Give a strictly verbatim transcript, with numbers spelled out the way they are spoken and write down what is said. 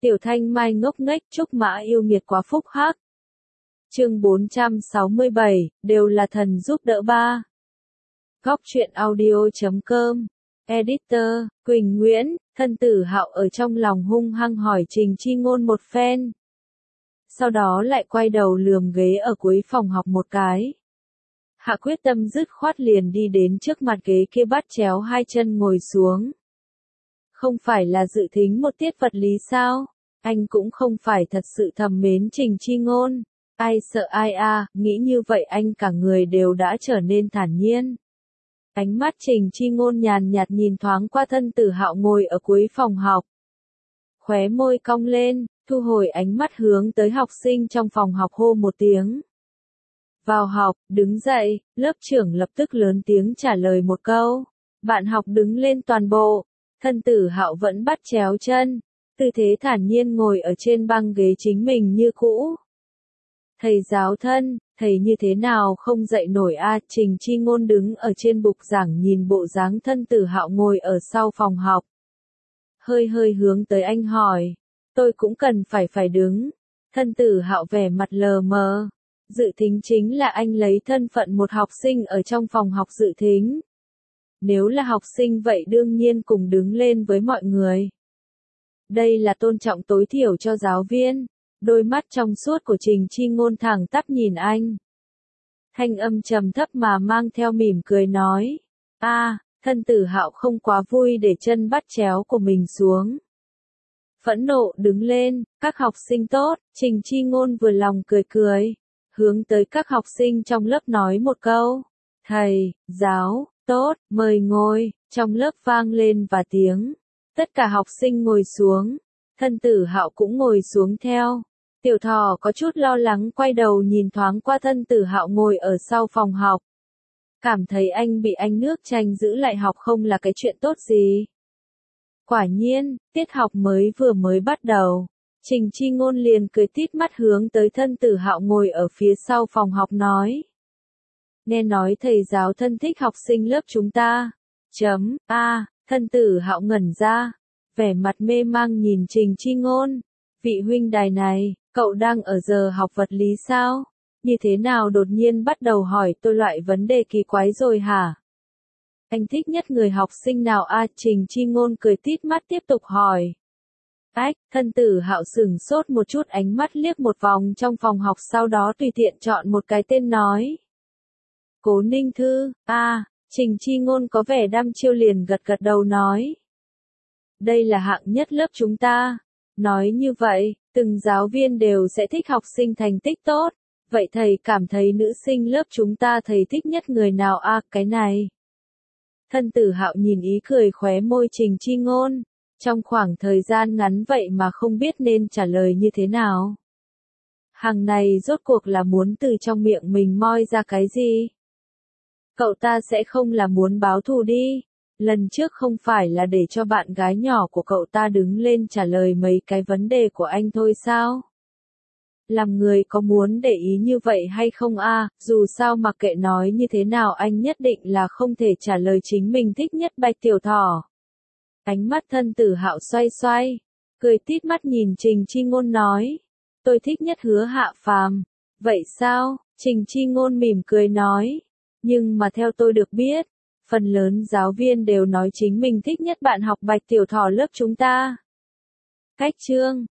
Tiểu Thanh Mai ngốc nghếch, Trúc Mã yêu nghiệt quá phúc hắc. Chương bốn trăm sáu mươi bảy, đều là thần giúp đỡ ba. Góc truyện audio chấm com. Editor, Quỳnh Nguyễn, thân tử Hạo ở trong lòng hung hăng hỏi Trình Chi Ngôn một phen. Sau đó lại quay đầu lườm ghế ở cuối phòng học một cái. Hạ quyết tâm dứt khoát liền đi đến trước mặt ghế kia bắt chéo hai chân ngồi xuống. Không phải là dự thính một tiết vật lý sao? Anh cũng không phải thật sự thầm mến Trình Chi Ngôn. Ai sợ ai à, nghĩ như vậy anh cả người đều đã trở nên thản nhiên. Ánh mắt Trình Chi Ngôn nhàn nhạt nhìn thoáng qua thân tử Hạo ngồi ở cuối phòng học. Khóe môi cong lên, thu hồi ánh mắt hướng tới học sinh trong phòng học hô một tiếng. Vào học, đứng dậy, lớp trưởng lập tức lớn tiếng trả lời một câu. Bạn học đứng lên toàn bộ, thân tử Hạo vẫn bắt chéo chân, tư thế thản nhiên ngồi ở trên băng ghế chính mình như cũ. Thầy giáo thân, thầy như thế nào không dậy nổi a? Trình Chi Ngôn đứng ở trên bục giảng nhìn bộ dáng thân tử Hạo ngồi ở sau phòng học. Hơi hơi hướng tới anh hỏi, tôi cũng cần phải phải đứng. Thân tử Hạo vẻ mặt lờ mờ. Dự thính chính là anh lấy thân phận một học sinh ở trong phòng học dự thính. Nếu là học sinh vậy đương nhiên cùng đứng lên với mọi người. Đây là tôn trọng tối thiểu cho giáo viên. Đôi mắt trong suốt của Trình Chi Ngôn thẳng tắp nhìn anh. Thanh âm trầm thấp mà mang theo mỉm cười nói. A, à, thân tử Hạo không quá vui để chân bắt chéo của mình xuống. Phẫn nộ đứng lên, các học sinh tốt, Trình Chi Ngôn vừa lòng cười cười. Hướng tới các học sinh trong lớp nói một câu. Thầy, giáo, tốt, mời ngồi, trong lớp vang lên và tiếng. Tất cả học sinh ngồi xuống, thân tử Hạo cũng ngồi xuống theo. Tiểu Thỏ có chút lo lắng quay đầu nhìn thoáng qua thân tử Hạo ngồi ở sau phòng học. Cảm thấy anh bị anh nước tranh giữ lại học không là cái chuyện tốt gì. Quả nhiên, tiết học mới vừa mới bắt đầu. Trình Chi Ngôn liền cười tít mắt hướng tới thân tử Hạo ngồi ở phía sau phòng học nói. Nghe nói thầy giáo thân thích học sinh lớp chúng ta. Chấm, a, à, thân tử Hạo ngẩn ra. Vẻ mặt mê mang nhìn Trình Chi Ngôn. Vị huynh đài này, cậu đang ở giờ học vật lý sao? Như thế nào đột nhiên bắt đầu hỏi tôi loại vấn đề kỳ quái rồi hả? Anh thích nhất người học sinh nào a? À, Trình Chi Ngôn cười tít mắt tiếp tục hỏi. Ách, thân tử Hạo sửng sốt một chút ánh mắt liếc một vòng trong phòng học sau đó tùy tiện chọn một cái tên nói. Cố Ninh Thư, a, à, Trình Chi Ngôn có vẻ đăm chiêu liền gật gật đầu nói. Đây là hạng nhất lớp chúng ta. Nói như vậy, từng giáo viên đều sẽ thích học sinh thành tích tốt. Vậy thầy cảm thấy nữ sinh lớp chúng ta thầy thích nhất người nào a? À, cái này. Thân tử Hạo nhìn ý cười khóe môi Trình Chi Ngôn. Trong khoảng thời gian ngắn vậy mà không biết nên trả lời như thế nào. Hàng này rốt cuộc là muốn từ trong miệng mình moi ra cái gì? Cậu ta sẽ không là muốn báo thù đi. Lần trước không phải là để cho bạn gái nhỏ của cậu ta đứng lên trả lời mấy cái vấn đề của anh thôi sao? Làm người có muốn để ý như vậy hay không a? À, dù sao mặc kệ nói như thế nào anh nhất định là không thể trả lời chính mình thích nhất Bạch Tiểu Thỏ. Ánh mắt thân tử Hạo xoay xoay, cười tít mắt nhìn Trình Chi Ngôn nói. Tôi thích nhất Hứa Hạ Phàm. Vậy sao? Trình Chi Ngôn mỉm cười nói. Nhưng mà theo tôi được biết, phần lớn giáo viên đều nói chính mình thích nhất bạn học Bạch Tiểu Thỏ lớp chúng ta. Cách chương,